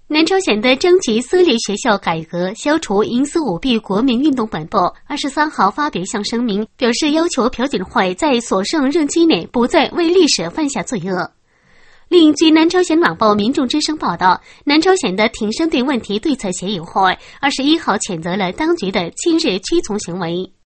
南朝鲜的征集私立学校改革、消除营私舞弊国民运动本部23号发表一项声明，表示要求朴槿惠在所剩任期内不再为历史犯下罪恶。另据南朝鲜晚报民众之声报道，南朝鲜的挺身队问题对策协议会21号谴责了当局的亲日屈从行为。